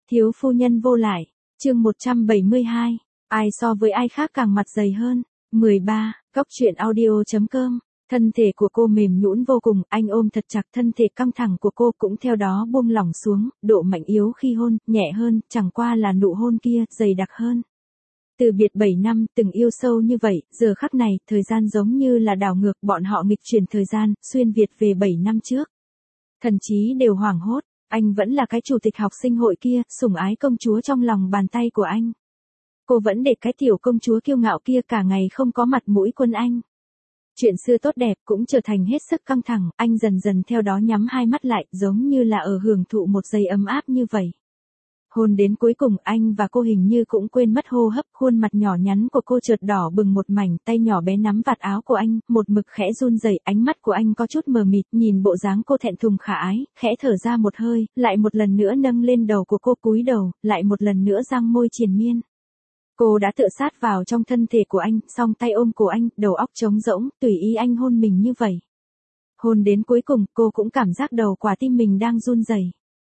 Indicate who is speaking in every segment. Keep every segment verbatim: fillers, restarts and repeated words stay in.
Speaker 1: Thiếu phu nhân vô lại, chương một trăm bảy mươi hai, ai so với ai khác càng mặt dày hơn. mười ba, Cóc truyện audio.com. Thân thể của cô mềm nhũn vô cùng, anh ôm thật chặt, thân thể căng thẳng của cô cũng theo đó buông lỏng xuống, độ mạnh yếu khi hôn, nhẹ hơn, chẳng qua là nụ hôn kia, dày đặc hơn. Từ biệt bảy năm, từng yêu sâu như vậy, giờ khắc này, thời gian giống như là đảo ngược, bọn họ nghịch chuyển thời gian, xuyên Việt về bảy năm trước. Thần trí đều hoảng hốt, anh vẫn là cái chủ tịch học sinh hội kia, sủng ái công chúa trong lòng bàn tay của anh. Cô vẫn để cái tiểu công chúa kiêu ngạo kia cả ngày không có mặt mũi quân anh. Chuyện xưa tốt đẹp cũng trở thành hết sức căng thẳng, anh dần dần theo đó nhắm hai mắt lại, giống như là ở hưởng thụ một giây ấm áp như vậy. Hôn đến cuối cùng anh và cô hình như cũng quên mất hô hấp, khuôn mặt nhỏ nhắn của cô chợt đỏ bừng một mảnh, tay nhỏ bé nắm vạt áo của anh, một mực khẽ run rẩy, ánh mắt của anh có chút mờ mịt, nhìn bộ dáng cô thẹn thùng khả ái, khẽ thở ra một hơi, lại một lần nữa nâng lên đầu của cô, cúi đầu, lại một lần nữa răng môi triền miên. Cô đã tựa sát vào trong thân thể của anh, song tay ôm cổ anh, đầu óc trống rỗng, tùy ý anh hôn mình như vậy. Hôn đến cuối cùng, cô cũng cảm giác đầu quả tim mình đang run rẩy.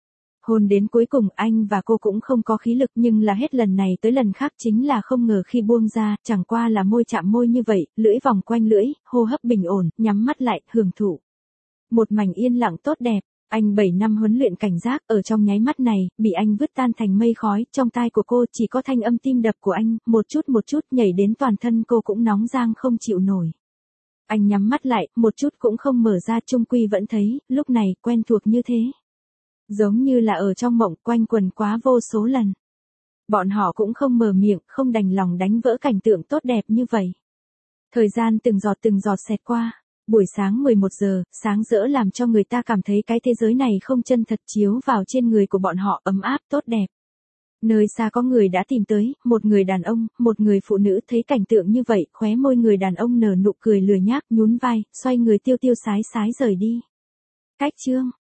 Speaker 1: Hôn đến cuối cùng, anh và cô cũng không có khí lực, nhưng là hết lần này tới lần khác chính là không ngờ khi buông ra, chẳng qua là môi chạm môi như vậy, lưỡi vòng quanh lưỡi, hô hấp bình ổn, nhắm mắt lại, hưởng thụ. Một mảnh yên lặng tốt đẹp. Anh bảy năm huấn luyện cảnh giác, ở trong nháy mắt này, bị anh vứt tan thành mây khói, trong tai của cô chỉ có thanh âm tim đập của anh, một chút một chút nhảy đến toàn thân cô cũng nóng rang không chịu nổi. Anh nhắm mắt lại, một chút cũng không mở ra, chung quy vẫn thấy, lúc này, quen thuộc như thế. Giống như là ở trong mộng, quanh quần quá vô số lần. Bọn họ cũng không mở miệng, không đành lòng đánh vỡ cảnh tượng tốt đẹp như vậy. Thời gian từng giọt từng giọt xẹt qua. Buổi sáng mười một giờ, sáng rỡ làm cho người ta cảm thấy cái thế giới này không chân thật chiếu vào trên người của bọn họ, ấm áp, tốt đẹp. Nơi xa có người đã tìm tới, một người đàn ông, một người phụ nữ, thấy cảnh tượng như vậy, khóe môi người đàn ông nở nụ cười lười nhác, nhún vai, xoay người tiêu tiêu sái sái rời đi. Cách chương.